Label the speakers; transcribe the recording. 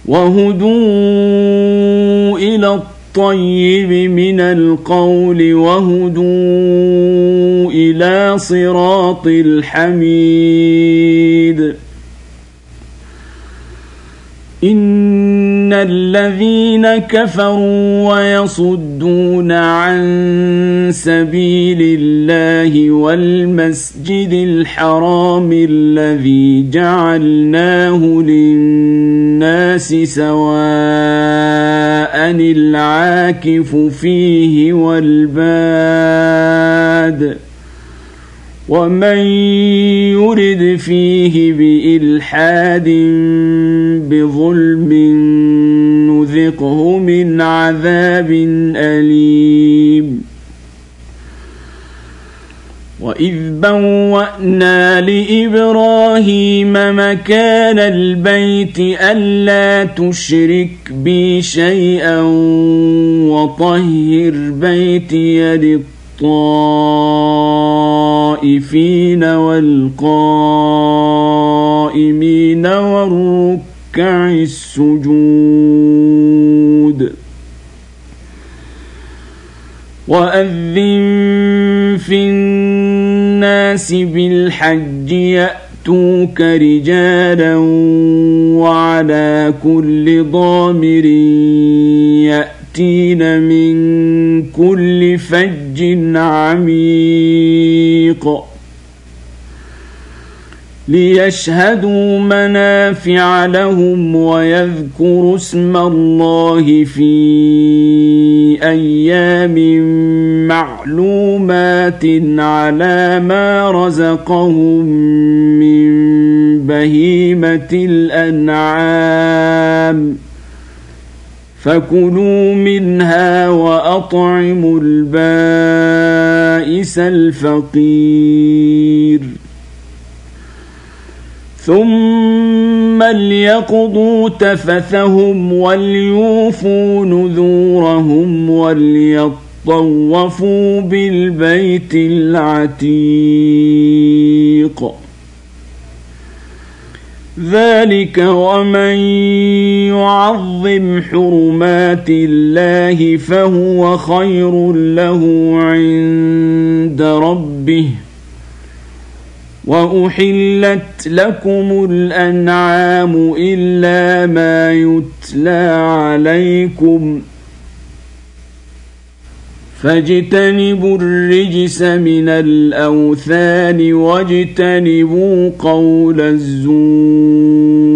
Speaker 1: وهدوا إلى الطيب من القول وهدوا إلى صراط الحميد. إن الذين كفروا ويصدون عن سبيل الله والمسجد الحرام الذي جعلناه للناس سواء العاكف فيه والباد ومن يرد فيه بإلحاد بظلم نذقه من عذاب أليم. وإذ بوأنا لإبراهيم مكان البيت ألا تشرك بي شيئا وطهر بيتي للطائفين والقائمين والركع السجود. وأذن في الناس بالحج يأتوك رجالا وعلى كل ضامر يأتين من كل فج عميق ليشهدوا منافع لهم ويذكروا اسم الله في أيام معلومات على ما رزقهم من بهيمة الأنعام فكلوا منها وأطعموا البائس الفقير. ثم ليقضوا تفثهم وليوفوا نذورهم وليطوفوا بالبيت العتيق. ذلك ومن يعظم حرمات الله فهو خير له عند ربه. وأحلت لكم الأنعام إلا ما يتلى عليكم فاجتنبوا الرجس من الأوثان واجتنبوا قول الزور.